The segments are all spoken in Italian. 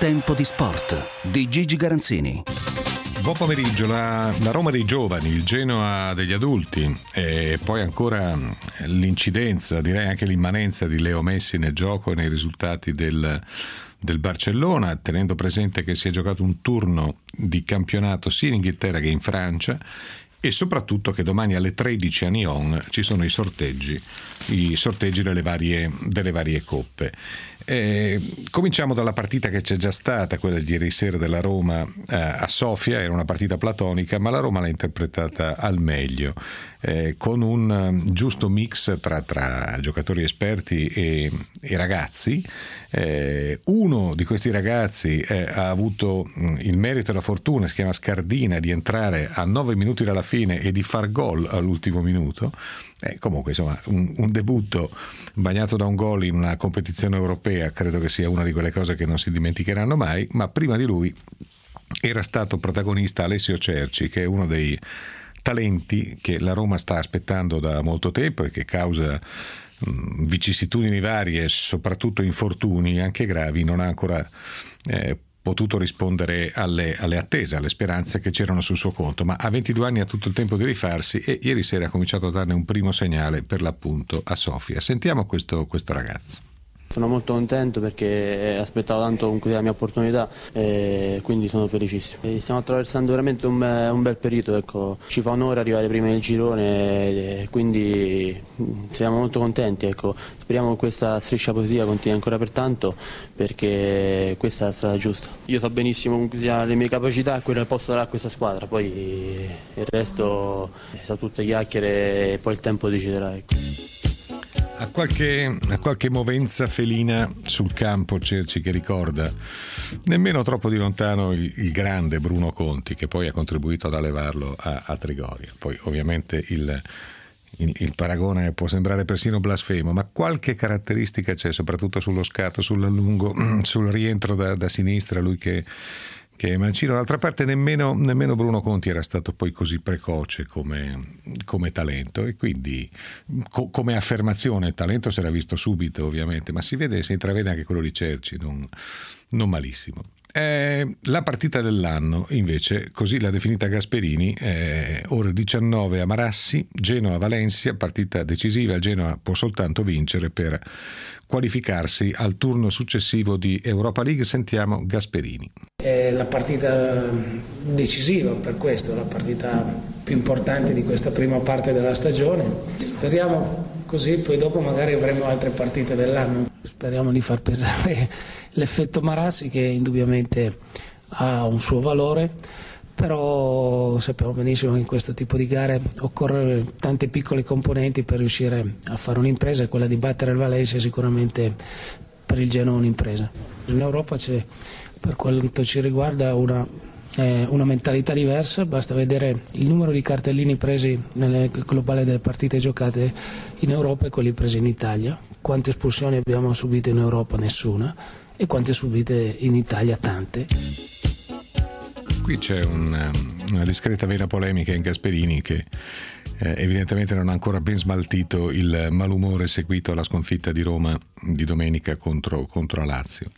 Tempo di sport di Gigi Garanzini. Buon pomeriggio. La Roma dei giovani, il Genoa degli adulti e poi ancora l'incidenza, direi anche l'immanenza di Leo Messi nel gioco e nei risultati del Barcellona, tenendo presente che si è giocato un turno di campionato sia in Inghilterra che in Francia, e soprattutto che domani alle 13 a Nyon ci sono i sorteggi delle varie coppe. Cominciamo dalla partita che c'è già stata, quella di ieri sera della Roma a Sofia. Era una partita platonica, ma la Roma l'ha interpretata al meglio, con un giusto mix tra giocatori esperti e ragazzi. Uno di questi ragazzi ha avuto il merito e la fortuna, si chiama Scardina, di entrare a 9 minuti dalla fine e di far gol all'ultimo minuto. Comunque insomma un debutto bagnato da un gol in una competizione europea credo che sia una di quelle cose che non si dimenticheranno mai. Ma prima di lui era stato protagonista Alessio Cerci, che è uno dei talenti che la Roma sta aspettando da molto tempo e che causa vicissitudini varie e soprattutto infortuni anche gravi non ha ancora potuto rispondere alle attese, alle speranze che c'erano sul suo conto, ma a 22 anni ha tutto il tempo di rifarsi e ieri sera ha cominciato a darne un primo segnale, per l'appunto a Sofia. Sentiamo questo ragazzo. Sono molto contento perché aspettavo tanto comunque la mia opportunità e quindi sono felicissimo. Stiamo attraversando veramente un bel periodo, ecco. Ci fa onore arrivare prima nel girone e quindi siamo molto contenti, ecco. Speriamo che questa striscia positiva continui ancora per tanto, perché questa è la strada giusta. Io so benissimo comunque sia le mie capacità e quello che posso dare a questa squadra, poi il resto sono tutte chiacchiere e poi il tempo deciderà, ecco. A qualche movenza felina sul campo Cerci, che ricorda nemmeno troppo di lontano il grande Bruno Conti, che poi ha contribuito ad allevarlo a Trigoria. Poi ovviamente il paragone può sembrare persino blasfemo, ma qualche caratteristica c'è, soprattutto sullo scatto, sull'allungo, sul rientro da sinistra, lui che è mancino. D'altra parte nemmeno Bruno Conti era stato poi così precoce come talento, e quindi come affermazione il talento si era visto subito ovviamente, ma si intravede anche quello di Cerci, non malissimo. La partita dell'anno invece, così l'ha definita Gasperini, ore 19 a Marassi, Genoa-Valencia, partita decisiva. Il Genoa può soltanto vincere per qualificarsi al turno successivo di Europa League. Sentiamo Gasperini. È la partita decisiva, per questo la partita più importante di questa prima parte della stagione. Speriamo così poi dopo magari avremo altre partite dell'anno. Speriamo di far pesare l'effetto Marassi, che indubbiamente ha un suo valore, però sappiamo benissimo che in questo tipo di gare occorrono tante piccole componenti per riuscire a fare un'impresa, e quella di battere il Valencia è sicuramente per il Genoa un'impresa. In Europa c'è, per quanto ci riguarda, una mentalità diversa. Basta vedere il numero di cartellini presi nel globale delle partite giocate in Europa e quelli presi in Italia. Quante espulsioni abbiamo subito in Europa? Nessuna. E quante subite in Italia? Tante. Qui c'è una discreta vena polemica in Gasperini, che evidentemente non ha ancora ben smaltito il malumore seguito alla sconfitta di Roma di domenica contro la Lazio.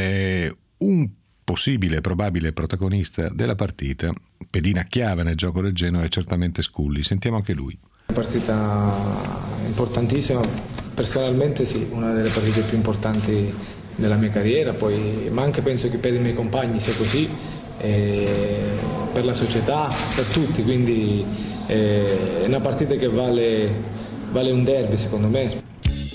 Un probabile protagonista della partita, pedina chiave nel gioco del Genoa, è certamente Scully. Sentiamo anche lui. Una partita importantissima, personalmente sì, una delle partite più importanti della mia carriera, ma anche penso che per i miei compagni sia così, per la società, per tutti, quindi è una partita che vale un derby secondo me.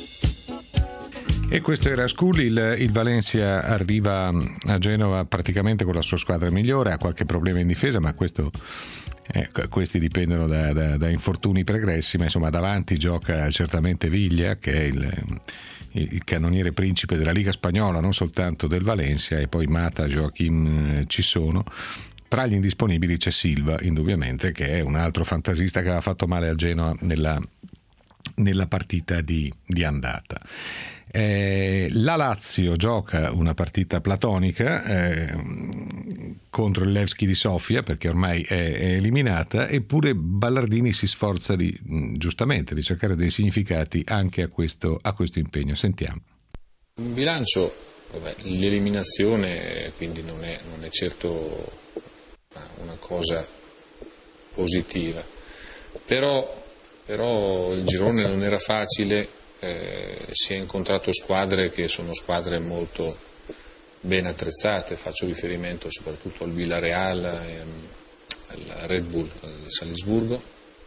E questo era Scully. Il Valencia arriva a Genova praticamente con la sua squadra migliore, ha qualche problema in difesa, ma questi dipendono da infortuni pregressi, ma insomma davanti gioca certamente Viglia, che è il cannoniere principe della Liga Spagnola, non soltanto del Valencia, e poi Mata, Joaquim ci sono. Tra gli indisponibili c'è Silva, indubbiamente, che è un altro fantasista che aveva fatto male al Genoa nella partita di andata. La Lazio gioca una partita platonica contro il Levski di Sofia, perché ormai è eliminata, eppure Ballardini si sforza giustamente di cercare dei significati anche a questo impegno. Sentiamo. Un bilancio l'eliminazione quindi non è certo una cosa positiva, però il girone non era facile, si è incontrato squadre che sono squadre molto ben attrezzate, faccio riferimento soprattutto al Villarreal, al Red Bull, al Salisburgo,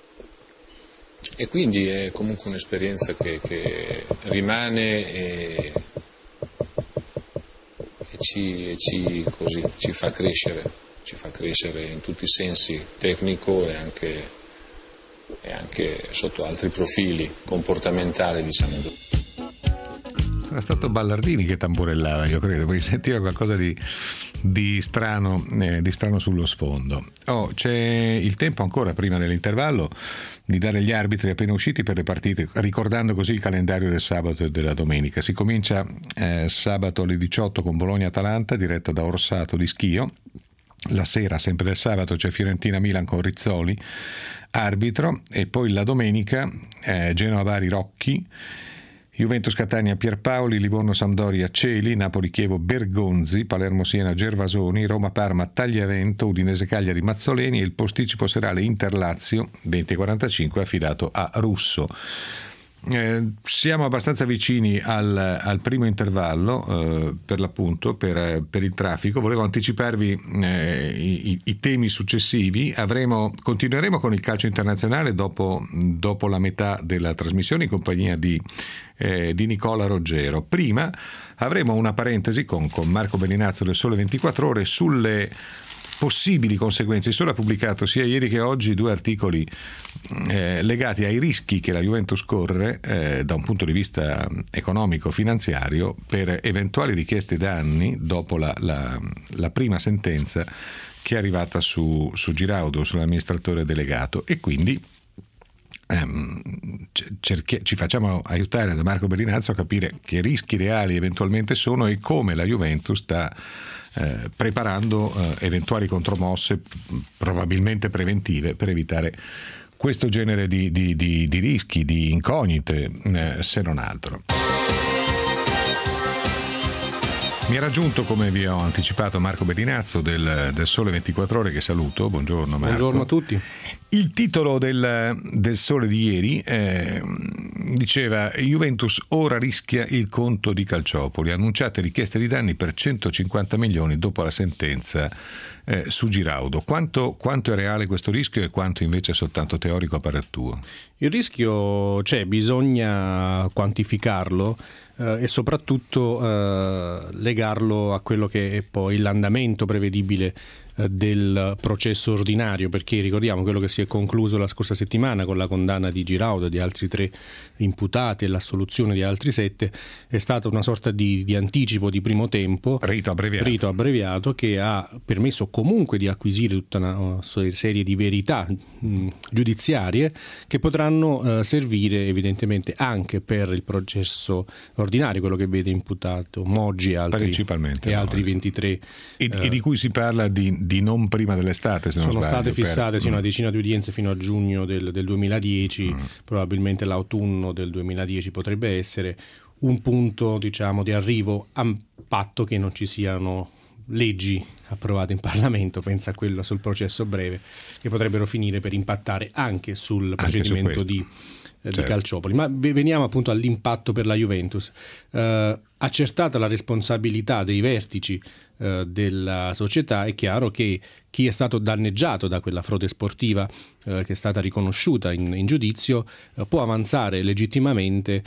e quindi è comunque un'esperienza che rimane e ci fa crescere in tutti i sensi, tecnico e anche sotto altri profili comportamentali, diciamo. Era stato Ballardini che tamburellava, io credo, perché sentiva qualcosa di strano sullo sfondo. C'è il tempo ancora prima dell'intervallo di dare gli arbitri appena usciti per le partite, ricordando così il calendario del sabato e della domenica. Si comincia sabato alle 18 con Bologna-Atalanta, diretta da Orsato di Schio. La sera, sempre del sabato, c'è Fiorentina-Milan con Rizzoli arbitro, e poi la domenica Genoa-Bari Rocchi, Juventus-Catania Pierpaoli, Livorno-Sampdoria Celi, Napoli-Chievo Bergonzi, Palermo-Siena Gervasoni, Roma-Parma Tagliavento, Udinese-Cagliari Mazzoleni e il posticipo serale Inter-Lazio 20:45 affidato a Russo. Siamo abbastanza vicini al primo intervallo, per l'appunto, per il traffico. Volevo anticiparvi i temi successivi. Continueremo con il calcio internazionale dopo la metà della trasmissione in compagnia di Nicola Roggero. Prima avremo una parentesi con Marco Bellinazzo del Sole 24 Ore sulle possibili conseguenze. Il Sole ha pubblicato sia ieri che oggi 2 articoli legati ai rischi che la Juventus corre da un punto di vista economico-finanziario per eventuali richieste danni dopo la prima sentenza che è arrivata su Giraudo, sull'amministratore delegato, e quindi ci facciamo aiutare da Marco Bellinazzo a capire che rischi reali eventualmente sono e come la Juventus sta preparando eventuali contromosse, probabilmente preventive, per evitare questo genere di rischi, di incognite, se non altro. Mi ha raggiunto, come vi ho anticipato, Marco Bellinazzo del Sole 24 Ore, che saluto. Buongiorno Marco. Buongiorno a tutti. Il titolo del Sole di ieri diceva: Juventus ora rischia il conto di Calciopoli, annunciate richieste di danni per 150 milioni dopo la sentenza su Giraudo. Quanto è reale questo rischio e quanto invece è soltanto teorico a parer tuo? Il rischio c'è, bisogna quantificarlo e soprattutto legarlo a quello che è poi l'andamento prevedibile del processo ordinario, perché ricordiamo quello che si è concluso la scorsa settimana con la condanna di Giraudo e di altri 3 imputati e l'assoluzione di altri 7 è stata una sorta di anticipo di primo tempo, rito abbreviato, che ha permesso comunque di acquisire tutta una serie di verità giudiziarie che potranno servire evidentemente anche per il processo ordinario, quello che vede imputato Moggi e altri 23 e di cui si parla di non prima dell'estate, se non sono sbaglio, state fissate una decina di udienze fino a giugno del 2010, probabilmente l'autunno del 2010 potrebbe essere un punto, diciamo, di arrivo, a patto che non ci siano leggi approvate in Parlamento, pensa a quello sul processo breve, che potrebbero finire per impattare anche sul procedimento di Calciopoli. Ma veniamo appunto all'impatto per la Juventus. Accertata la responsabilità dei vertici della società, è chiaro che chi è stato danneggiato da quella frode sportiva che è stata riconosciuta in giudizio può avanzare legittimamente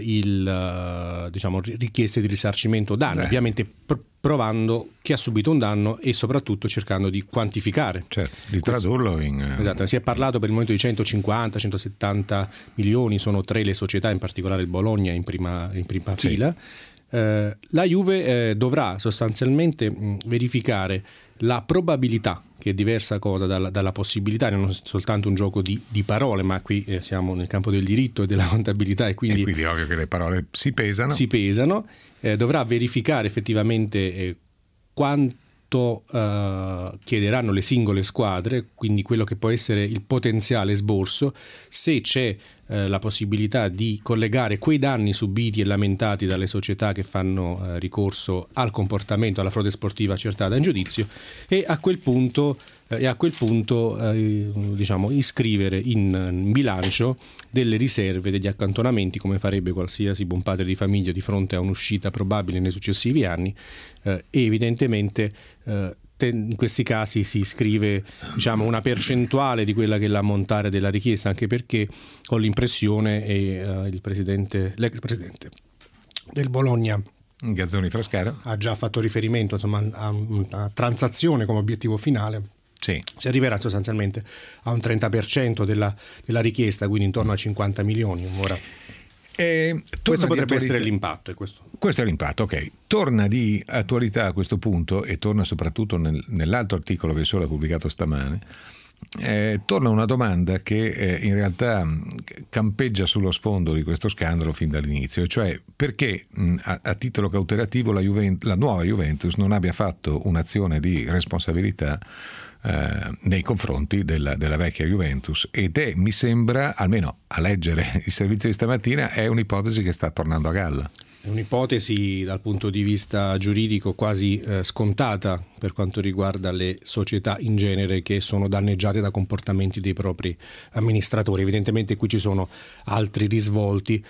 richieste di risarcimento danni, ovviamente provando chi ha subito un danno e soprattutto cercando di quantificare, di tradurlo in... Esatto, si è parlato per il momento di 150-170 milioni, sono 3 le società, in particolare il Bologna in prima fila. La Juve dovrà sostanzialmente verificare la probabilità, che è diversa cosa dalla possibilità, non è soltanto un gioco di parole, ma qui siamo nel campo del diritto e della contabilità e quindi è ovvio che le parole si pesano. Dovrà verificare effettivamente quanto chiederanno le singole squadre, quindi quello che può essere il potenziale sborso, se c'è la possibilità di collegare quei danni subiti e lamentati dalle società che fanno ricorso al comportamento, alla frode sportiva accertata in giudizio, e a quel punto diciamo iscrivere in bilancio delle riserve, degli accantonamenti, come farebbe qualsiasi buon padre di famiglia di fronte a un'uscita probabile nei successivi anni, e evidentemente in questi casi si iscrive, diciamo, una percentuale di quella che è l'ammontare della richiesta, anche perché ho l'impressione, e l'ex presidente del Bologna Gazzoni Frascara ha già fatto riferimento, insomma, a una transazione come obiettivo finale. Sì. Si arriverà sostanzialmente a un 30% della richiesta, quindi intorno a 50 milioni. Ora, questo potrebbe essere l'impatto. Questo è l'impatto, ok. Torna di attualità a questo punto, e torna soprattutto nell'altro articolo che il Sole ha pubblicato stamane. Torna una domanda che in realtà campeggia sullo sfondo di questo scandalo fin dall'inizio, cioè perché a titolo cautelativo la nuova Juventus non abbia fatto un'azione di responsabilità nei confronti della vecchia Juventus, ed mi sembra, almeno a leggere il servizio di stamattina, è un'ipotesi che sta tornando a galla. È un'ipotesi dal punto di vista giuridico quasi scontata per quanto riguarda le società in genere che sono danneggiate da comportamenti dei propri amministratori. Evidentemente qui ci sono altri risvolti.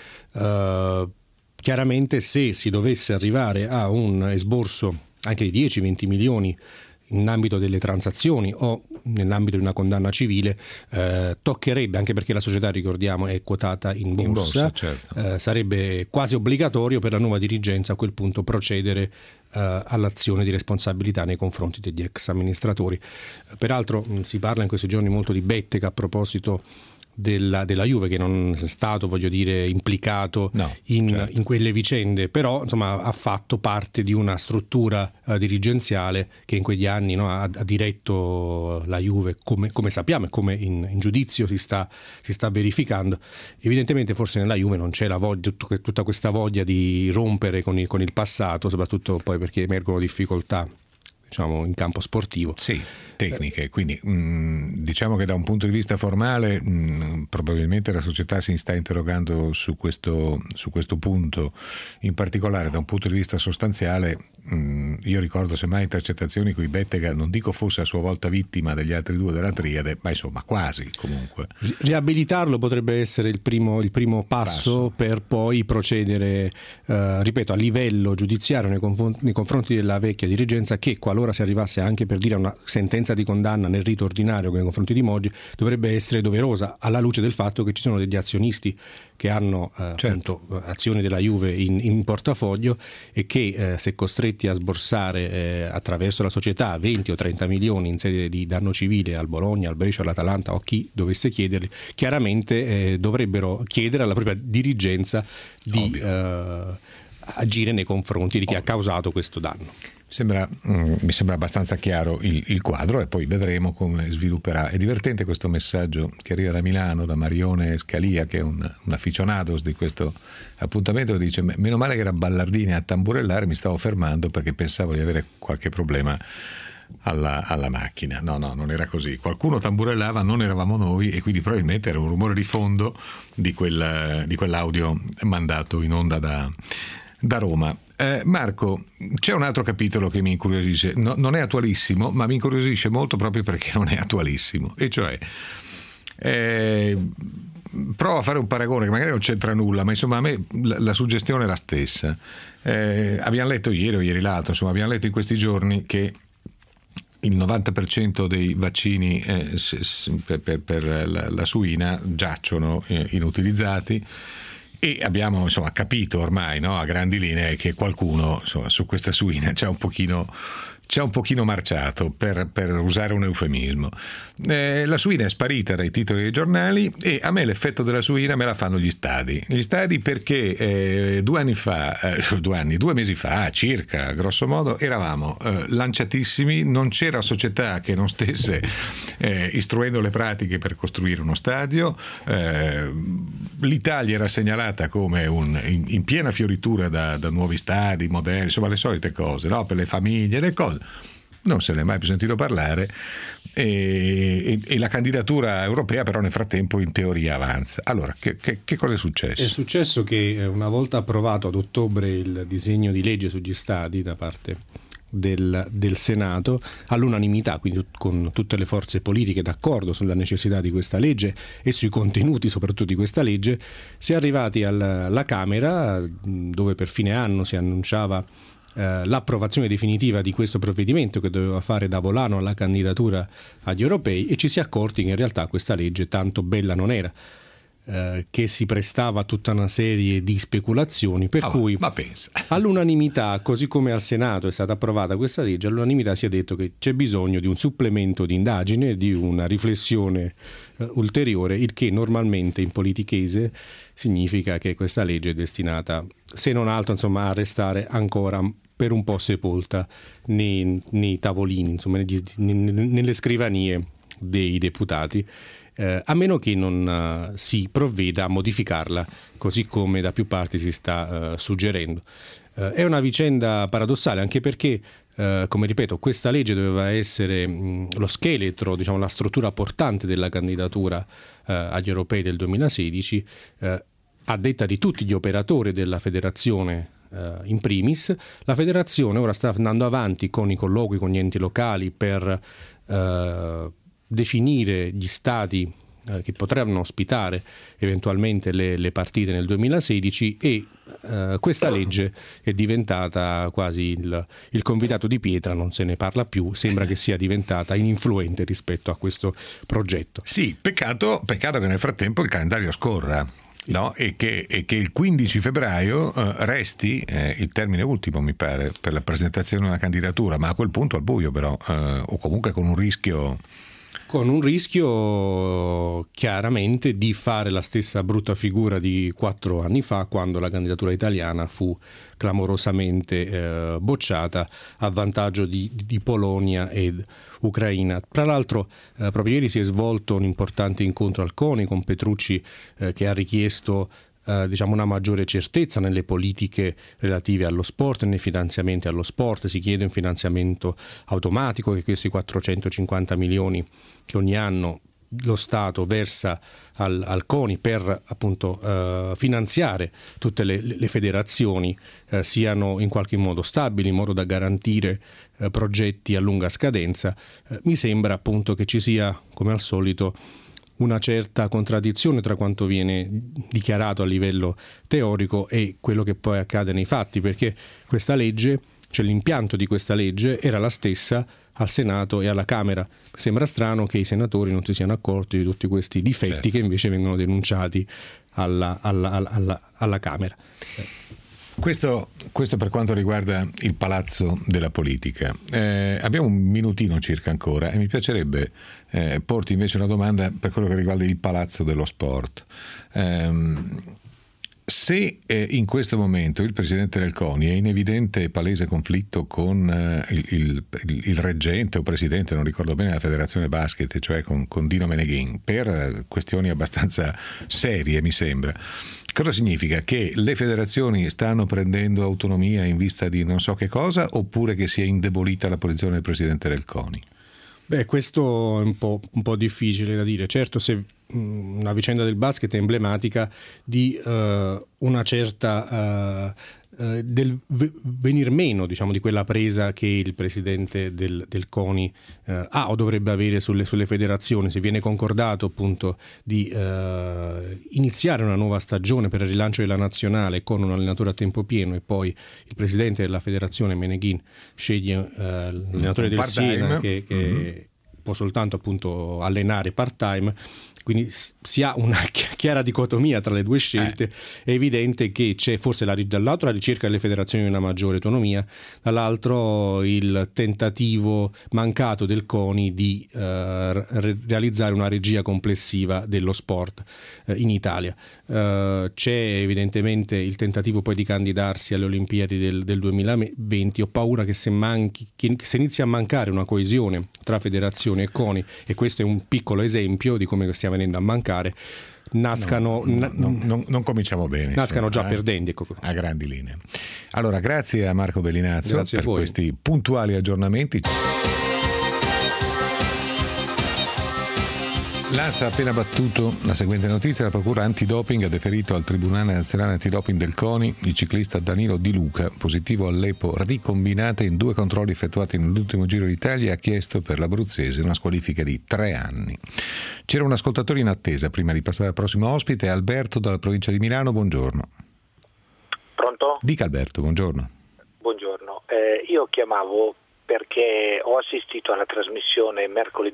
Chiaramente, se si dovesse arrivare a un esborso anche di 10-20 milioni in ambito delle transazioni o nell'ambito di una condanna civile, toccherebbe, anche perché la società, ricordiamo, è quotata in borsa, certo. Sarebbe quasi obbligatorio per la nuova dirigenza a quel punto procedere all'azione di responsabilità nei confronti degli ex amministratori. Peraltro si parla in questi giorni molto di Bettega a proposito della Juve, che non è stato, voglio dire, implicato in quelle vicende, però insomma ha fatto parte di una struttura dirigenziale che in quegli anni ha diretto la Juve, come sappiamo e come in giudizio si sta verificando. Evidentemente forse nella Juve non c'è la voglia, tutta questa voglia di rompere con il passato, soprattutto poi perché emergono difficoltà, diciamo, in campo sportivo. Sì, tecniche, quindi diciamo che da un punto di vista formale probabilmente la società si sta interrogando su questo punto, in particolare da un punto di vista sostanziale. Io ricordo semmai intercettazioni cui Bettega, non dico fosse a sua volta vittima degli altri due della triade, ma insomma quasi, comunque. Riabilitarlo potrebbe essere il primo passo per poi procedere, ripeto, a livello giudiziario nei confronti della vecchia dirigenza, che qualora si arrivasse anche per dire a una sentenza di condanna nel rito ordinario nei confronti di Moggi, dovrebbe essere doverosa alla luce del fatto che ci sono degli azionisti che hanno appunto azioni della Juve in portafoglio e che se costretti a sborsare attraverso la società 20 o 30 milioni in sede di danno civile al Bologna, al Brescia, all'Atalanta o a chi dovesse chiederli, chiaramente dovrebbero chiedere alla propria dirigenza di agire nei confronti di chi ha causato questo danno. Mi sembra abbastanza chiaro il quadro, e poi vedremo come svilupperà. È divertente questo messaggio che arriva da Milano, da Marione Scalia, che è un aficionados di questo appuntamento, che dice: meno male che era Ballardini a tamburellare, mi stavo fermando perché pensavo di avere qualche problema alla macchina. No, non era così. Qualcuno tamburellava, non eravamo noi, e quindi probabilmente era un rumore di fondo di quell'audio mandato in onda da Roma. Marco, c'è un altro capitolo che mi incuriosisce, non è attualissimo, ma mi incuriosisce molto proprio perché non è attualissimo, e cioè provo a fare un paragone che magari non c'entra nulla, ma insomma a me la suggestione è la stessa. Abbiamo letto ieri o ieri l'altro, insomma abbiamo letto in questi giorni che il 90% dei vaccini per la suina giacciono inutilizzati. E abbiamo capito ormai, no, a grandi linee, che qualcuno su questa suina c'è un pochino marciato, per usare un eufemismo. La suina è sparita dai titoli dei giornali, e a me l'effetto della suina me la fanno gli stadi perché 2 mesi fa circa, grosso modo, eravamo lanciatissimi, non c'era società che non stesse istruendo le pratiche per costruire uno stadio. L'Italia era segnalata come in piena fioritura da nuovi stadi moderni, insomma le solite cose, no? Per le famiglie, le cose. non se ne è mai più sentito parlare, e la candidatura europea però nel frattempo in teoria avanza. Allora, che cosa è successo? È successo che una volta approvato ad ottobre il disegno di legge sugli stadi da parte del Senato, all'unanimità, quindi con tutte le forze politiche d'accordo sulla necessità di questa legge e sui contenuti soprattutto di questa legge, si è arrivati alla Camera, dove per fine anno si annunciava l'approvazione definitiva di questo provvedimento che doveva fare da volano alla candidatura agli europei, e ci si è accorti che in realtà questa legge tanto bella non era, che si prestava a tutta una serie di speculazioni, per cui all'unanimità, così come al Senato è stata approvata questa legge, all'unanimità si è detto che c'è bisogno di un supplemento di indagine, di una riflessione ulteriore, il che normalmente in politichese significa che questa legge è destinata, se non altro, insomma, a restare ancora per un po' sepolta nei tavolini, insomma, nelle scrivanie dei deputati, a meno che non si provveda a modificarla, così come da più parti si sta suggerendo. È una vicenda paradossale, anche perché, come ripeto, questa legge doveva essere lo scheletro, diciamo, la struttura portante della candidatura agli europei del 2016, a detta di tutti gli operatori della federazione. In primis, la federazione ora sta andando avanti con i colloqui con gli enti locali per definire gli stadi che potranno ospitare eventualmente le partite nel 2016, e questa legge è diventata quasi il convitato di pietra, non se ne parla più, sembra che sia diventata ininfluente rispetto a questo progetto. Sì, peccato che nel frattempo il calendario scorra. No, e che il 15 febbraio resti il termine ultimo, mi pare, per la presentazione di una candidatura, ma a quel punto al buio però, o comunque con un rischio chiaramente di fare la stessa brutta figura di 4 anni fa, quando la candidatura italiana fu clamorosamente bocciata a vantaggio di Polonia ed Ucraina. Tra l'altro proprio ieri si è svolto un importante incontro al CONI con Petrucci, che ha richiesto una maggiore certezza nelle politiche relative allo sport e nei finanziamenti allo sport. Si chiede un finanziamento automatico, che questi 450 milioni che ogni anno lo Stato versa al CONI per appunto finanziare tutte le federazioni siano in qualche modo stabili, in modo da garantire progetti a lunga scadenza. Mi sembra appunto che ci sia, come al solito, una certa contraddizione tra quanto viene dichiarato a livello teorico e quello che poi accade nei fatti, perché questa legge, cioè l'impianto di questa legge, era la stessa al Senato e alla Camera. Sembra strano che i senatori non si siano accorti di tutti questi difetti, certo, che invece vengono denunciati alla Camera. Questo per quanto riguarda il palazzo della politica. Abbiamo un minutino circa ancora e mi piacerebbe porti invece una domanda per quello che riguarda il palazzo dello sport. Se in questo momento il presidente del CONI è in evidente e palese conflitto con il reggente o presidente, non ricordo bene, della federazione basket, cioè con Dino Meneghin, per questioni abbastanza serie, mi sembra, cosa significa? Che le federazioni stanno prendendo autonomia in vista di non so che cosa, oppure che si è indebolita la posizione del presidente del CONI? Beh, questo è un po' difficile da dire. Certo, se una vicenda del basket è emblematica di una certa del venir meno, diciamo, di quella presa che il presidente del CONI ha o dovrebbe avere sulle federazioni. Se viene concordato appunto di iniziare una nuova stagione per il rilancio della nazionale con un allenatore a tempo pieno, e poi il presidente della federazione Meneghin sceglie l'allenatore del Siena che può soltanto appunto allenare part-time, quindi si ha una chiara dicotomia tra le due scelte. È evidente che c'è forse dall'altro la ricerca delle federazioni di una maggiore autonomia, dall'altro il tentativo mancato del CONI di realizzare una regia complessiva dello sport in Italia. C'è evidentemente il tentativo poi di candidarsi alle Olimpiadi del 2020. Ho paura che se inizi a mancare una coesione tra federazioni e CONI, e questo è un piccolo esempio di come stiamo venendo a mancare, nascano non cominciamo bene, nascano già perdenti, ecco, a grandi linee. Allora, grazie a Marco Bellinazzo per questi puntuali aggiornamenti. L'ANSA ha appena battuto la seguente notizia: la procura antidoping ha deferito al Tribunale Nazionale Antidoping del CONI il ciclista Danilo Di Luca, positivo all'EPO ricombinate in 2 controlli effettuati nell'ultimo Giro d'Italia, e ha chiesto per l'abruzzese una squalifica di 3 anni. C'era un ascoltatore in attesa. Prima di passare al prossimo ospite, Alberto dalla provincia di Milano, buongiorno. Pronto? Dica Alberto, buongiorno. Buongiorno, io chiamavo perché ho assistito alla trasmissione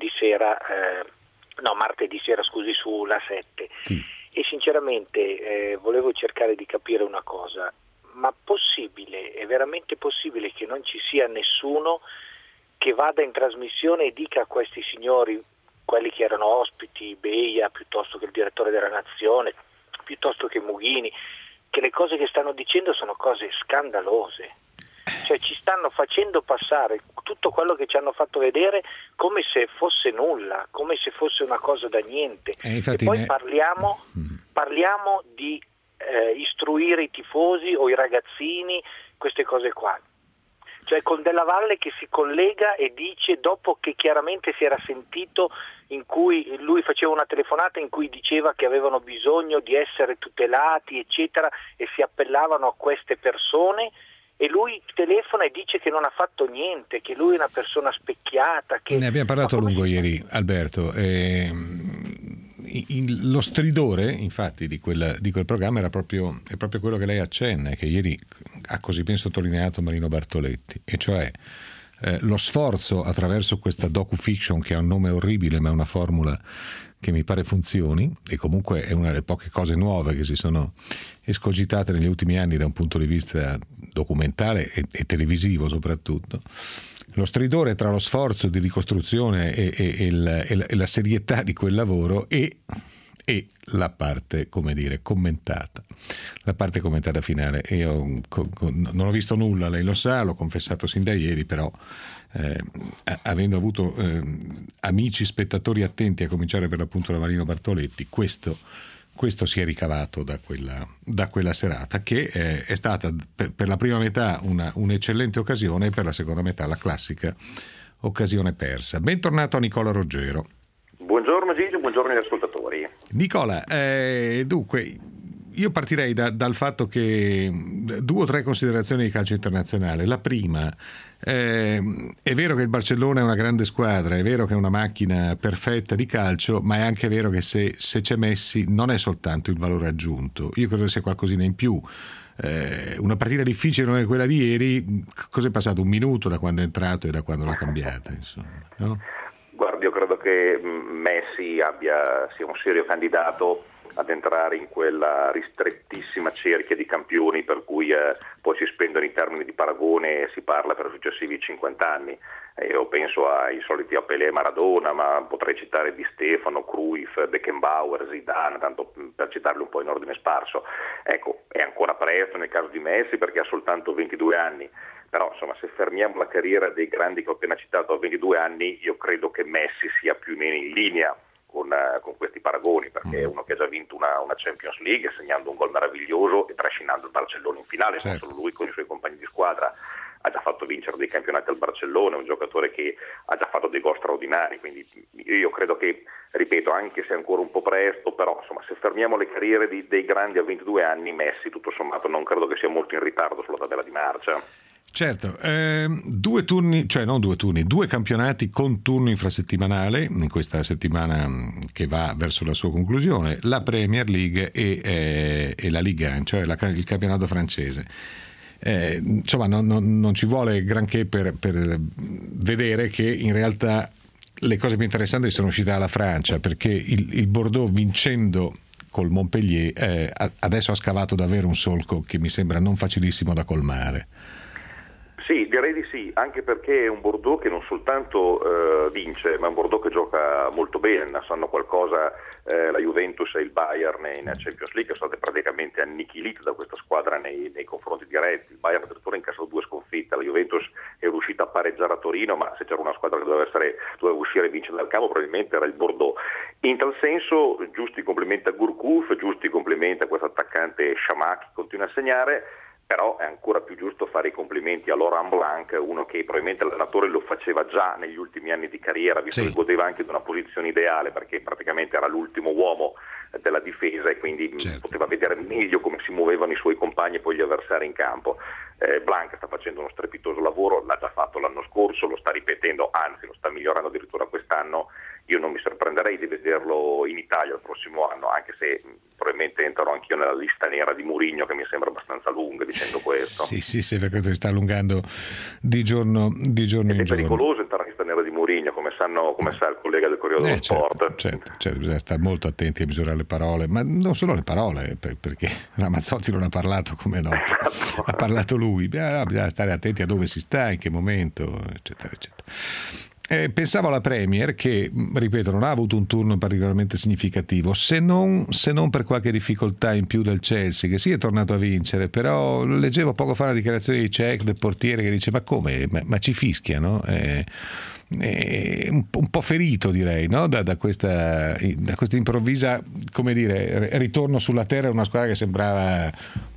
martedì sera sulla 7, sì. E sinceramente volevo cercare di capire una cosa: ma è veramente possibile che non ci sia nessuno che vada in trasmissione e dica a questi signori, quelli che erano ospiti, Beia, piuttosto che il direttore della Nazione, piuttosto che Mughini, che le cose che stanno dicendo sono cose scandalose? Cioè, ci stanno facendo passare tutto quello che ci hanno fatto vedere come se fosse nulla, come se fosse una cosa da niente. E poi parliamo di istruire i tifosi o i ragazzini, queste cose qua. Cioè, con Della Valle che si collega e dice, dopo che chiaramente si era sentito, in cui lui faceva una telefonata in cui diceva che avevano bisogno di essere tutelati, eccetera, e si appellavano a queste persone, e lui telefona e dice che non ha fatto niente, che lui è una persona specchiata. Ne abbiamo parlato a lungo ieri, Alberto. Lo stridore, infatti, di quel programma è proprio quello che lei accenna, che ieri ha così ben sottolineato Marino Bartoletti, e cioè lo sforzo attraverso questa docu-fiction, che ha un nome orribile ma è una formula che mi pare funzioni, e comunque è una delle poche cose nuove che si sono escogitate negli ultimi anni da un punto di vista documentale e televisivo soprattutto. Lo stridore tra lo sforzo di ricostruzione e la serietà di quel lavoro e la parte, come dire, commentata, la parte commentata finale. Io non ho visto nulla, lei lo sa, l'ho confessato sin da ieri, però avendo avuto amici spettatori attenti, a cominciare per l'appunto da Marino Bartoletti, questo si è ricavato da quella serata, che è stata per la prima metà un'eccellente occasione, e per la seconda metà la classica occasione persa. Bentornato a Nicola Roggero. Buongiorno Gigi, buongiorno agli ascoltatori. Nicola, dunque io partirei dal fatto che 2 o 3 considerazioni di calcio internazionale. La prima, è vero che il Barcellona è una grande squadra, è vero che è una macchina perfetta di calcio, ma è anche vero che se c'è Messi non è soltanto il valore aggiunto. Io credo sia qualcosina in più. Una partita difficile non è quella di ieri. Cos'è passato? 1 minuto da quando è entrato e da quando l'ha cambiata, insomma, no? Guardi, io credo che Messi sia un serio candidato ad entrare in quella ristrettissima cerchia di campioni per cui poi si spendono in termini di paragone e si parla per successivi 50 anni. Io penso ai soliti a Pelé e Maradona, ma potrei citare Di Stefano, Cruyff, Beckenbauer, Zidane, tanto per citarli un po' in ordine sparso. Ecco, è ancora presto nel caso di Messi perché ha soltanto 22 anni. Però insomma, se fermiamo la carriera dei grandi che ho appena citato a 22 anni, io credo che Messi sia più o meno in linea con questi paragoni, perché è uno che ha già vinto una Champions League, segnando un gol meraviglioso e trascinando il Barcellona in finale. Certo. Non solo lui, con i suoi compagni di squadra, ha già fatto vincere dei campionati al Barcellona, è un giocatore che ha già fatto dei gol straordinari, quindi io credo che, ripeto, anche se è ancora un po' presto, però insomma, se fermiamo le carriere dei grandi a 22 anni, Messi tutto sommato non credo che sia molto in ritardo sulla tabella di marcia. Certo, 2 campionati con turno infrasettimanale in questa settimana che va verso la sua conclusione, la Premier League e la Ligue 1, cioè il campionato francese. Insomma, non ci vuole granché per vedere che in realtà le cose più interessanti sono uscite dalla Francia, perché il Bordeaux, vincendo col Montpellier, adesso ha scavato davvero un solco che mi sembra non facilissimo da colmare. Sì, direi di sì, anche perché è un Bordeaux che non soltanto vince, ma è un Bordeaux che gioca molto bene, sanno qualcosa la Juventus e il Bayern in Champions League, sono state praticamente annichilite da questa squadra nei confronti diretti. Il Bayern addirittura ha incassato 2 sconfitte, la Juventus è riuscita a pareggiare a Torino, ma se c'era una squadra che doveva uscire e vincere dal campo probabilmente era il Bordeaux. In tal senso giusti complimenti a Gourcuff, giusti complimenti a questo attaccante Chamakh che continua a segnare. Però è ancora più giusto fare i complimenti a Laurent Blanc, uno che probabilmente l'allenatore lo faceva già negli ultimi anni di carriera, visto che godeva anche di una posizione ideale, perché praticamente era l'ultimo uomo della difesa e quindi poteva vedere meglio come si muovevano i suoi compagni e poi gli avversari in campo. Blanc sta facendo uno strepitoso lavoro, l'ha già fatto l'anno scorso, lo sta ripetendo, anzi lo sta migliorando addirittura quest'anno. Io non mi sorprenderei di vederlo in Italia il prossimo anno, anche se probabilmente entrerò anch'io nella lista nera di Mourinho, che mi sembra abbastanza lunga dicendo questo. Sì, per questo si sta allungando di giorno in giorno. È pericoloso entrare nella lista nera di Mourinho, come sa il collega del Corriere dello Sport. Certo, bisogna stare molto attenti a misurare le parole, ma non solo le parole, perché Ramazzotti non ha parlato come no, ha parlato lui, bisogna stare attenti a dove si sta, in che momento, eccetera. Pensavo alla Premier che, ripeto, non ha avuto un turno particolarmente significativo, se non per qualche difficoltà in più del Chelsea, che sì è tornato a vincere, però leggevo poco fa una dichiarazione di Cech, del portiere, che dice ma come? Ma ci fischiano? Un po' ferito, direi, no? da questa improvvisa, come dire, ritorno sulla terra a una squadra che sembrava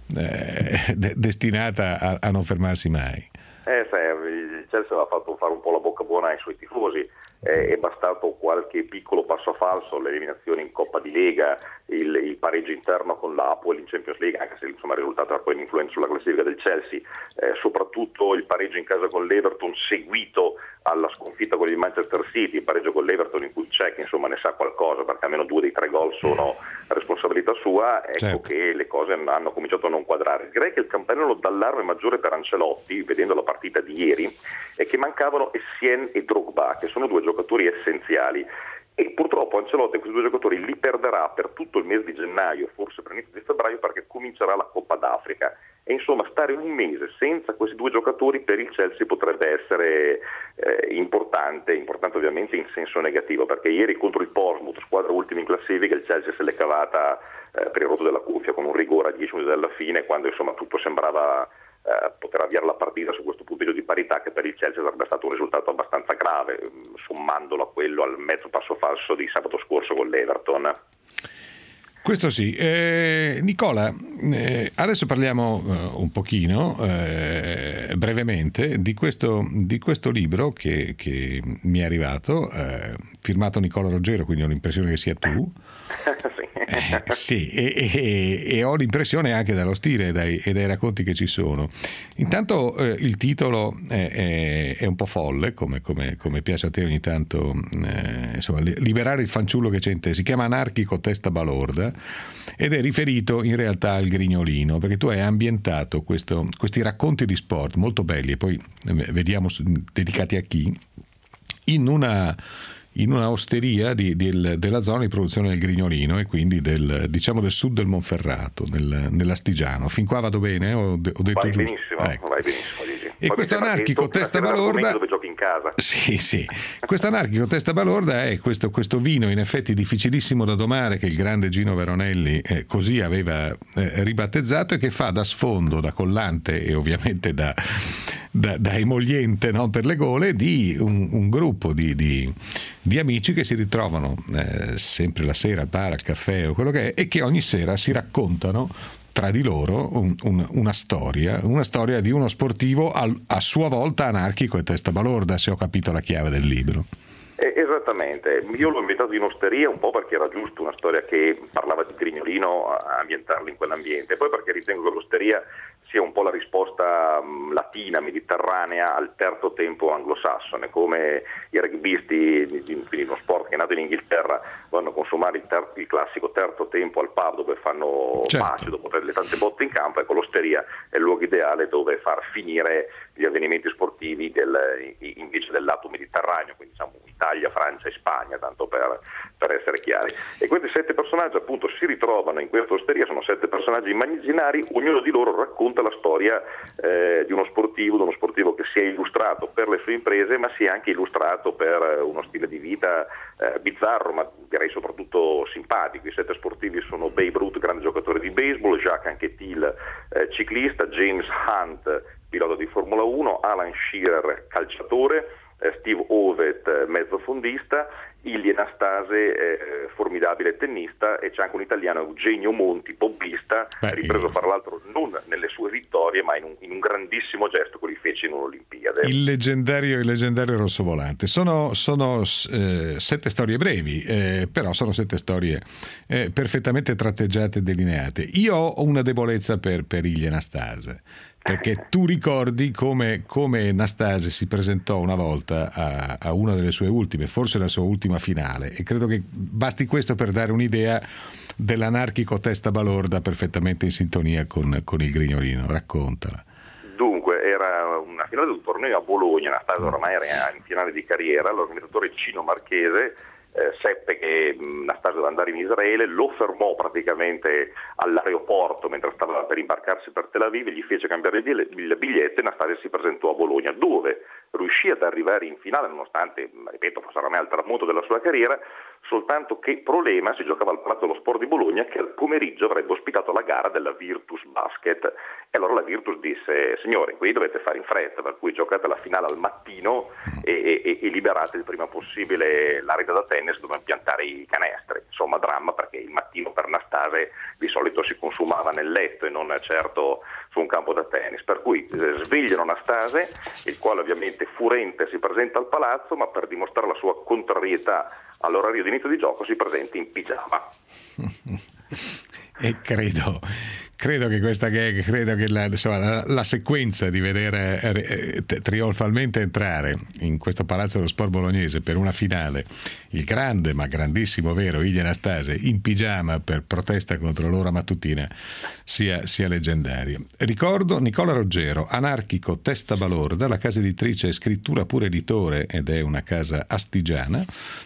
destinata a non fermarsi mai. Il Chelsea aveva fatto fare un po' la bocca buona ai suoi tifosi, è bastato qualche piccolo passo falso, l'eliminazione in Coppa di Lega, il pareggio interno con l'Apoel in Champions League, anche se insomma il risultato era poi un'influenza sulla classifica del Chelsea, soprattutto il pareggio in casa con l'Everton seguito alla sconfitta con il Manchester City, il pareggio con l'Everton in cui il Cech insomma ne sa qualcosa, perché almeno 2 dei 3 gol sono responsabilità sua, che le cose hanno cominciato a non quadrare. Direi che il campanello d'allarme maggiore per Ancelotti, vedendo la partita di ieri, è che mancavano Essien e Drogba, che sono 2 giocatori essenziali. E purtroppo Ancelotti questi 2 giocatori li perderà per tutto il mese di gennaio, forse per l'inizio di febbraio, perché comincerà la Coppa d'Africa. E insomma stare un mese senza questi 2 giocatori per il Chelsea potrebbe essere importante ovviamente in senso negativo, perché ieri contro il Portsmouth, squadra ultima in classifica, il Chelsea se l'è cavata per il rotto della cuffia con un rigore a 10 minuti dalla fine, quando insomma tutto sembrava poter avviare la partita su questo punteggio di parità, che per il Chelsea sarebbe stato un risultato abbastanza grave, sommandolo a quello, al mezzo passo falso di sabato scorso con l'Everton. Questo sì. Nicola, adesso parliamo un pochino, brevemente, di questo libro che mi è arrivato, firmato Nicola Roggero, quindi ho l'impressione che sia tu. Sì, e ho l'impressione anche dallo stile e dai racconti che ci sono. Intanto il titolo è un po' folle, come piace a te ogni tanto, insomma, liberare il fanciullo che c'è in te. Si chiama Anarchico Testa Balorda ed è riferito in realtà al Grignolino, perché tu hai ambientato questi racconti di sport molto belli, e poi vediamo dedicati a chi, in una osteria della zona di produzione del Grignolino, e quindi del sud del Monferrato, nell'Astigiano. Fin qua vado bene? Ho detto vai giusto? Benissimo, vai benissimo. E questo anarchico testa balorda, dove giochi in casa. Sì. Questo anarchico testa balorda è questo vino in effetti difficilissimo da domare, che il grande Gino Veronelli così aveva ribattezzato, e che fa da sfondo, da collante e ovviamente da emoliente, no, per le gole, di un gruppo di amici che si ritrovano sempre la sera al bar, al caffè o quello che è, e che ogni sera si raccontano tra di loro una storia di uno sportivo a sua volta anarchico e testa balorda, se ho capito la chiave del libro. Esattamente, io l'ho inventato in osteria un po' perché era giusto una storia che parlava di Grignolino, ambientarla in quell'ambiente, e poi perché ritengo che l'osteria sia un po' la risposta latina, mediterranea al terzo tempo anglosassone, come i rugbisti, quindi uno sport che è nato in Inghilterra, vanno a consumare il classico terzo tempo al pub dove fanno pace dopo le tante botte in campo. Ecco, l'osteria è il luogo ideale dove far finire gli avvenimenti sportivi invece del lato mediterraneo, quindi diciamo Italia, Francia e Spagna, tanto per essere chiari. E questi 7 personaggi appunto si ritrovano in questa osteria, sono 7 personaggi immaginari, ognuno di loro racconta tutta la storia di uno sportivo che si è illustrato per le sue imprese, ma si è anche illustrato per uno stile di vita bizzarro, ma direi soprattutto simpatico. I 7 sportivi sono Babe Ruth, grande giocatore di baseball, Jacques Anquetil, ciclista, James Hunt, pilota di Formula 1, Alan Shearer, calciatore, Steve Ovett, mezzofondista, Ilie Nastase, formidabile tennista, e c'è anche un italiano, Eugenio Monti, bobbista, ripreso fra l'altro non nelle sue vittorie ma in un grandissimo gesto che lui fece in un'Olimpiade. Il leggendario Rossovolante. Sono 7 storie brevi, però sono 7 storie perfettamente tratteggiate e delineate. Io ho una debolezza per Ilie Nastase, perché tu ricordi come Nastase si presentò una volta a una delle sue ultime, forse la sua ultima finale, e credo che basti questo per dare un'idea dell'anarchico testa balorda perfettamente in sintonia con il Grignolino. Raccontala. Dunque, era una finale di un torneo a Bologna, Nastase ormai era in finale di carriera, l'organizzatore Cino Marchese seppe che Nastase doveva andare in Israele, lo fermò praticamente all'aeroporto mentre stava per imbarcarsi per Tel Aviv, gli fece cambiare il biglietto e Nastase si presentò a Bologna, dove riuscì ad arrivare in finale nonostante, ripeto, fosse ormai al tramonto della sua carriera, soltanto che problema, si giocava al Palazzo dello Sport di Bologna, che al pomeriggio avrebbe ospitato la gara della Virtus Basket, e allora la Virtus disse: signori, qui dovete fare in fretta, per cui giocate la finale al mattino e liberate il prima possibile l'area da tennis dove piantare i canestri. Insomma, dramma, perché il mattino per Nastase di solito si consumava nel letto e non certo su un campo da tennis, per cui svegliano Nastase, il quale ovviamente furente si presenta al palazzo, ma per dimostrare la sua contrarietà all'orario di inizio di gioco si presenta in pigiama. E credo che la sequenza di vedere trionfalmente entrare in questo Palazzo dello Sport bolognese per una finale il grande ma grandissimo vero Ilie Nastase in pigiama per protesta contro l'ora mattutina sia leggendario. Ricordo Nicola Roggero, anarchico testa balorda, la casa editrice Scrittura pure editore, ed è una casa astigiana,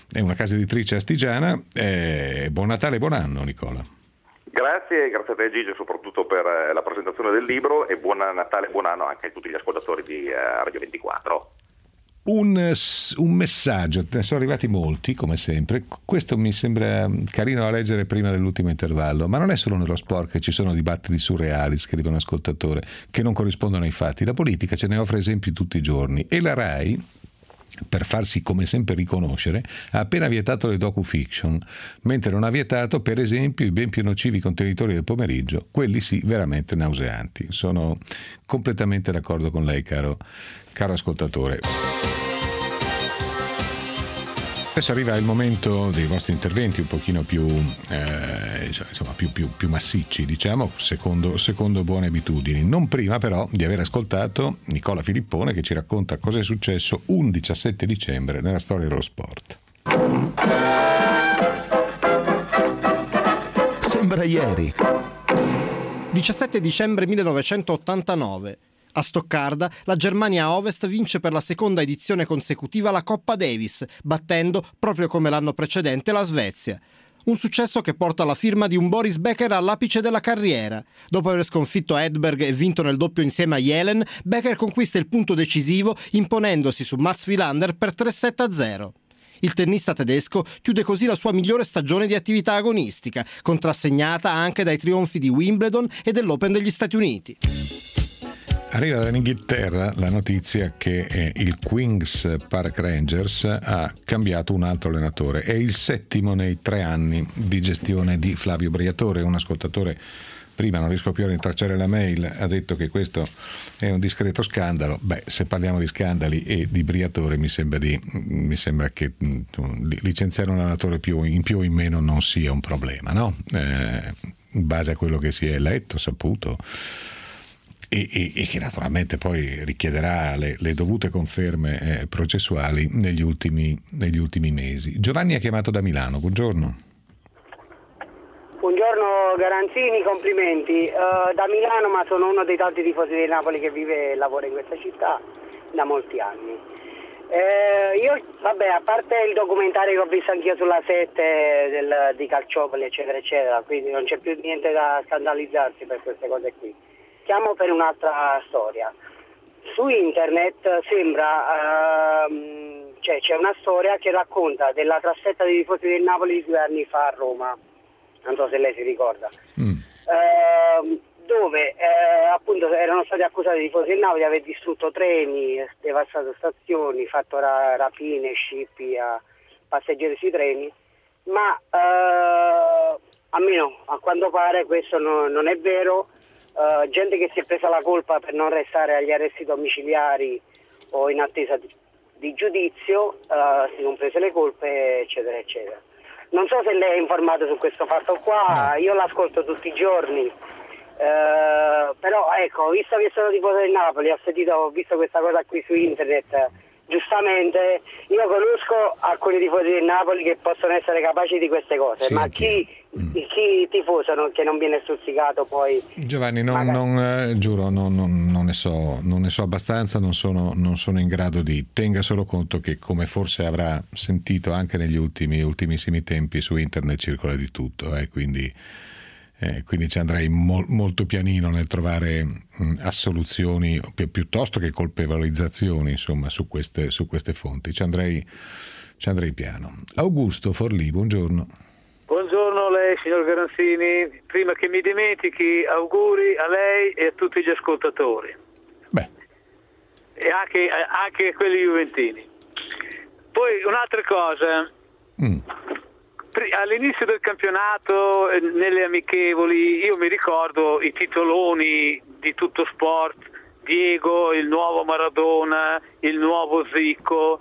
buon Natale e buon anno, Nicola. Grazie a te Gigi, soprattutto per la presentazione del libro, e buon Natale e buon anno anche a tutti gli ascoltatori di Radio 24. Un messaggio, ne sono arrivati molti come sempre, questo mi sembra carino da leggere prima dell'ultimo intervallo, ma non è solo nello sport che ci sono dibattiti surreali, scrive un ascoltatore, che non corrispondono ai fatti. La politica ce ne offre esempi tutti i giorni, e la RAI, per farsi come sempre riconoscere, ha appena vietato le docu-fiction, mentre non ha vietato per esempio i ben più nocivi contenitori del pomeriggio, quelli sì veramente nauseanti. Sono completamente d'accordo con lei, caro ascoltatore. Adesso arriva il momento dei vostri interventi un pochino più massicci, diciamo, secondo buone abitudini. Non prima però di aver ascoltato Nicola Filippone, che ci racconta cosa è successo un 17 dicembre nella storia dello sport. Sembra ieri. 17 dicembre 1989. A Stoccarda, la Germania Ovest vince per la seconda edizione consecutiva la Coppa Davis, battendo, proprio come l'anno precedente, la Svezia. Un successo che porta la firma di un Boris Becker all'apice della carriera. Dopo aver sconfitto Edberg e vinto nel doppio insieme a Jelen, Becker conquista il punto decisivo imponendosi su Mats Wilander per 3-7-0. Il tennista tedesco chiude così la sua migliore stagione di attività agonistica, contrassegnata anche dai trionfi di Wimbledon e dell'Open degli Stati Uniti. Arriva dall'Inghilterra la notizia che il Queen's Park Rangers ha cambiato un altro allenatore. È il 7° nei 3 anni di gestione di Flavio Briatore. Un ascoltatore, prima non riesco più a rintracciare la mail, ha detto che questo è un discreto scandalo. Se parliamo di scandali e di Briatore mi sembra che licenziare un allenatore in più o in meno non sia un problema, no? In base a quello che si è letto, saputo, e che naturalmente poi richiederà le dovute conferme processuali negli ultimi mesi. Giovanni ha chiamato da Milano, buongiorno. Buongiorno Garanzini, complimenti. Da Milano, ma sono uno dei tanti tifosi del Napoli che vive e lavora in questa città da molti anni. A parte il documentario che ho visto anch'io sulla 7 di Calciopoli eccetera eccetera, quindi non c'è più niente da scandalizzarsi per queste cose qui. stiamo per un'altra storia. Su internet sembra, c'è una storia che racconta della trasferta dei tifosi del Napoli 2 anni fa a Roma, non so se lei si ricorda, dove appunto erano stati accusati i tifosi del Napoli di aver distrutto treni, devastato stazioni, fatto rapine, scippi a passeggeri sui treni, ma almeno a quanto pare questo non è vero. Gente che si è presa la colpa per non restare agli arresti domiciliari o in attesa di giudizio, si sono prese le colpe, eccetera eccetera. Non so se lei è informato su questo fatto qua, io l'ascolto tutti i giorni, però ecco, visto che sono tifoso del Napoli, ho visto questa cosa qui su internet, giustamente io conosco alcuni tifosi del Napoli che possono essere capaci di queste cose, sì, ma chi tifoso che non viene stuzzicato poi? Giovanni, giuro, non ne so abbastanza, non sono in grado di. Tenga solo conto che, come forse avrà sentito anche negli ultimissimi tempi, su internet circola di tutto, quindi ci andrei molto pianino nel trovare assoluzioni piuttosto che colpevolizzazioni, insomma, su queste fonti. Ci andrei piano. Augusto Forlì, buongiorno. Buongiorno a lei, signor Garanzini. Prima che mi dimentichi, auguri a lei e a tutti gli ascoltatori. Beh. E anche a quelli juventini. Poi un'altra cosa. All'inizio del campionato, nelle amichevoli, io mi ricordo i titoloni di Tutto Sport, Diego, il nuovo Maradona, il nuovo Zico,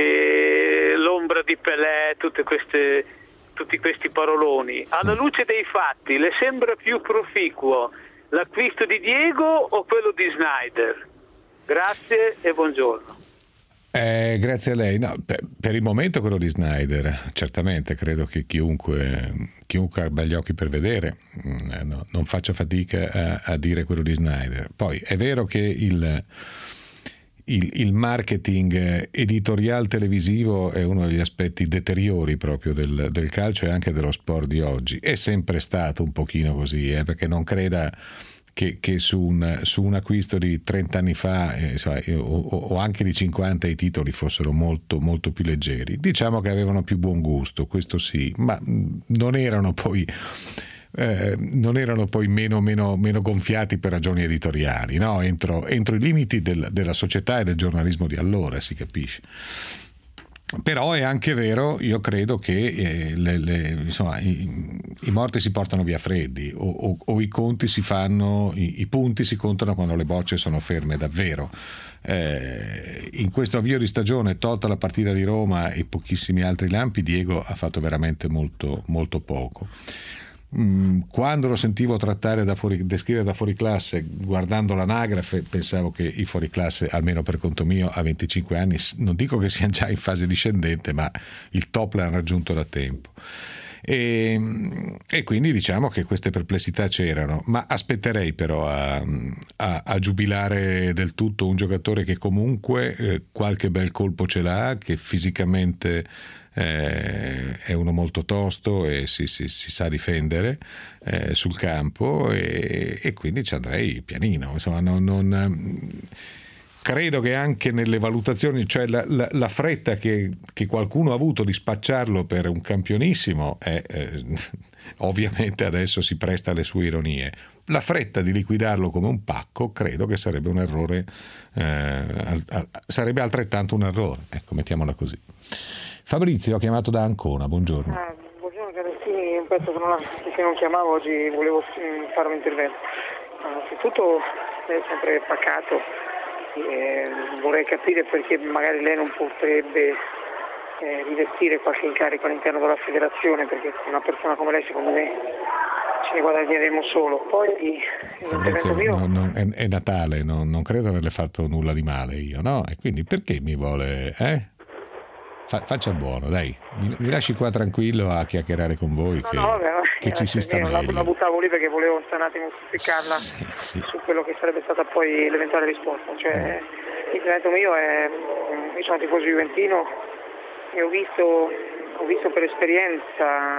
l'ombra di Pelé, tutti questi paroloni. Alla luce dei fatti, le sembra più proficuo l'acquisto di Diego o quello di Sneijder? Grazie e buongiorno. Grazie a lei. No, per il momento quello di Sneijder, certamente credo che chiunque abbia gli occhi per vedere, non faccia fatica a dire quello di Sneijder. Poi è vero che il marketing editorial televisivo è uno degli aspetti deteriori proprio del calcio e anche dello sport di oggi. È sempre stato un pochino così, perché non creda che su un acquisto di 30 anni fa o anche di 50 i titoli fossero molto, molto più leggeri. Diciamo che avevano più buon gusto, questo sì, ma non erano poi meno gonfiati per ragioni editoriali, no? Entro i limiti della società e del giornalismo di allora, si capisce. Però è anche vero, io credo che i morti si portano via freddi o i conti si fanno, i punti si contano quando le bocce sono ferme davvero. In questo avvio di stagione, tolta la partita di Roma e pochissimi altri lampi, Diego ha fatto veramente molto, molto poco. Quando lo sentivo descrivere da fuori classe, guardando l'anagrafe, pensavo che i fuori classe, almeno per conto mio, a 25 anni, non dico che siano già in fase discendente, ma il top l'hanno raggiunto da tempo. E quindi diciamo che queste perplessità c'erano, ma aspetterei però a giubilare del tutto un giocatore che comunque qualche bel colpo ce l'ha, che fisicamente è uno molto tosto e si sa difendere sul campo, e quindi ci andrei pianino, insomma. Credo che anche nelle valutazioni, cioè la fretta che qualcuno ha avuto di spacciarlo per un campionissimo ovviamente adesso si presta alle sue ironie. La fretta di liquidarlo come un pacco credo che sarebbe un errore, sarebbe altrettanto un errore, ecco, mettiamola così. Fabrizio ha chiamato da Ancona, buongiorno. Buongiorno Garanzini, penso che non chiamavo oggi, volevo fare un intervento. Innanzitutto lei è sempre pacato, vorrei capire perché magari lei non potrebbe rivestire qualche incarico all'interno della federazione, perché una persona come lei secondo me ce ne guadagneremo solo. Poi Fabrizio, è Natale, non credo averle fatto nulla di male io, no? E quindi perché mi vuole... Faccia buono, dai, mi lasci qua tranquillo a chiacchierare con voi, che ci si sta meglio. La buttavo lì perché volevo un attimo spiccarla su quello che sarebbe stata poi l'eventuale risposta. Cioè, l'intervento mio io sono tifoso juventino e ho visto per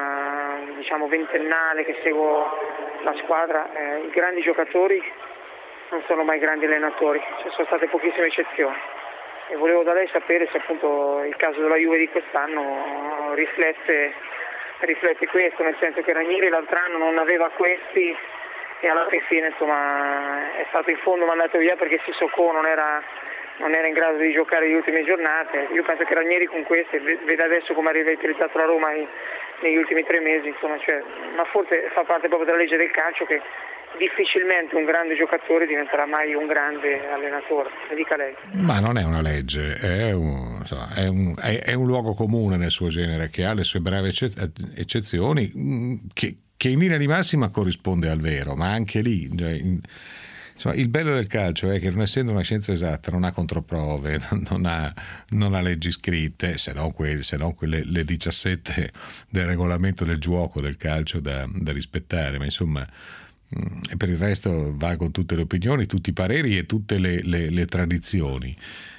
esperienza, diciamo ventennale, che seguo la squadra, i grandi giocatori non sono mai grandi allenatori, ci sono state pochissime eccezioni. E volevo da lei sapere se appunto il caso della Juve di quest'anno riflette questo, nel senso che Ranieri l'altro anno non aveva questi e alla fine insomma è stato in fondo mandato via perché Sissoko non era in grado di giocare le ultime giornate. Io penso che Ranieri con queste, vede adesso come ha rivitalizzato la Roma negli ultimi 3 mesi, insomma, ma forse fa parte proprio della legge del calcio che difficilmente un grande giocatore diventerà mai un grande allenatore, mi dica lei. Ma non è una legge, è un luogo comune nel suo genere, che ha le sue brave eccezioni, che in linea di massima corrisponde al vero, ma anche lì insomma, il bello del calcio è che, non essendo una scienza esatta, non ha controprove, non ha leggi scritte, se non quelle le 17 del regolamento del gioco del calcio da rispettare, ma insomma per il resto valgono tutte le opinioni, tutti i pareri e tutte le tradizioni.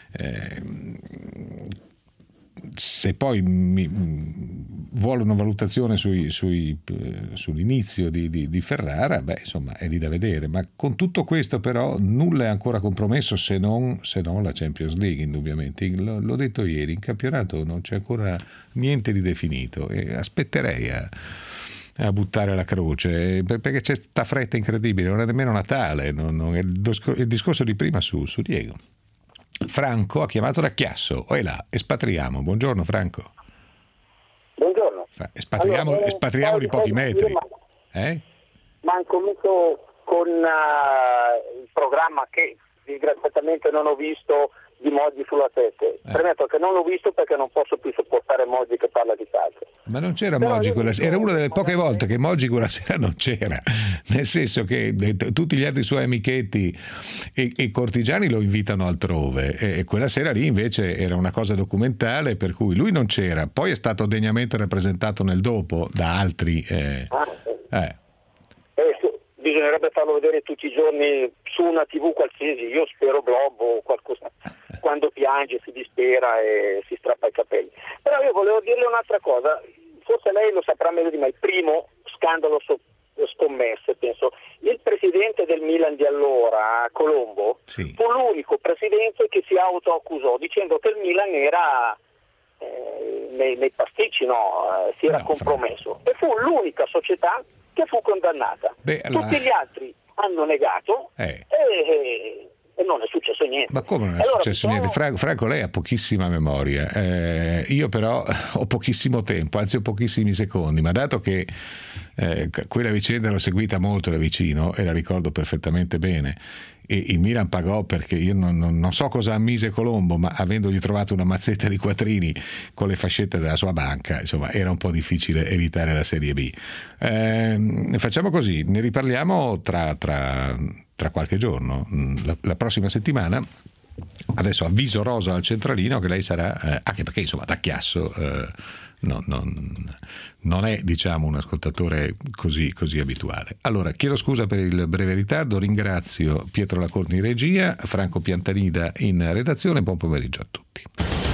Se poi vuole una valutazione sull'inizio di Ferrara, insomma è lì da vedere, ma con tutto questo però nulla è ancora compromesso se non la Champions League, indubbiamente. L'ho detto ieri, in campionato non c'è ancora niente di definito e aspetterei a buttare la croce, perché c'è sta fretta incredibile, non è nemmeno Natale, il discorso di prima su Diego. Franco ha chiamato da Chiasso, espatriamo. Buongiorno Franco. Buongiorno. Espatriamo di pochi metri. Ma incomincio con il programma che disgraziatamente non ho visto di Moggi sulla 7. Premetto che non l'ho visto perché non posso più sopportare Moggi che parla di calcio. Ma non c'era Moggi quella sera, era una delle poche volte che Moggi quella sera non c'era, nel senso che tutti gli altri suoi amichetti e cortigiani lo invitano altrove, e quella sera lì invece era una cosa documentale, per cui lui non c'era, poi è stato degnamente rappresentato nel dopo da altri. Bisognerebbe farlo vedere tutti i giorni su una TV qualsiasi, io spero Globo o qualcosa, quando piange, si dispera e si strappa i capelli. Però io volevo dirle un'altra cosa, forse lei lo saprà meglio di me. Il primo scandalo scommesse, penso, il presidente del Milan di allora, Colombo, sì, fu l'unico presidente che si autoaccusò dicendo che il Milan era nei pasticci, si era compromesso, e fu l'unica società che fu condannata. Tutti gli altri hanno negato e non è successo niente. Ma come non è successo niente? Franco, lei ha pochissima memoria, io però ho pochissimo tempo, anzi ho pochissimi secondi, ma dato che quella vicenda l'ho seguita molto da vicino e la ricordo perfettamente bene, e il Milan pagò, perché io non so cosa ammise Colombo, ma avendogli trovato una mazzetta di quattrini con le fascette della sua banca, insomma era un po' difficile evitare la Serie B. Facciamo così, ne riparliamo tra qualche giorno, la prossima settimana. Adesso avviso rosa al centralino che lei sarà, anche perché insomma da Chiasso non è, diciamo, un ascoltatore così abituale. Allora chiedo scusa per il breve ritardo, ringrazio Pietro Lacorni in regia, Franco Piantanida in redazione, buon pomeriggio a tutti.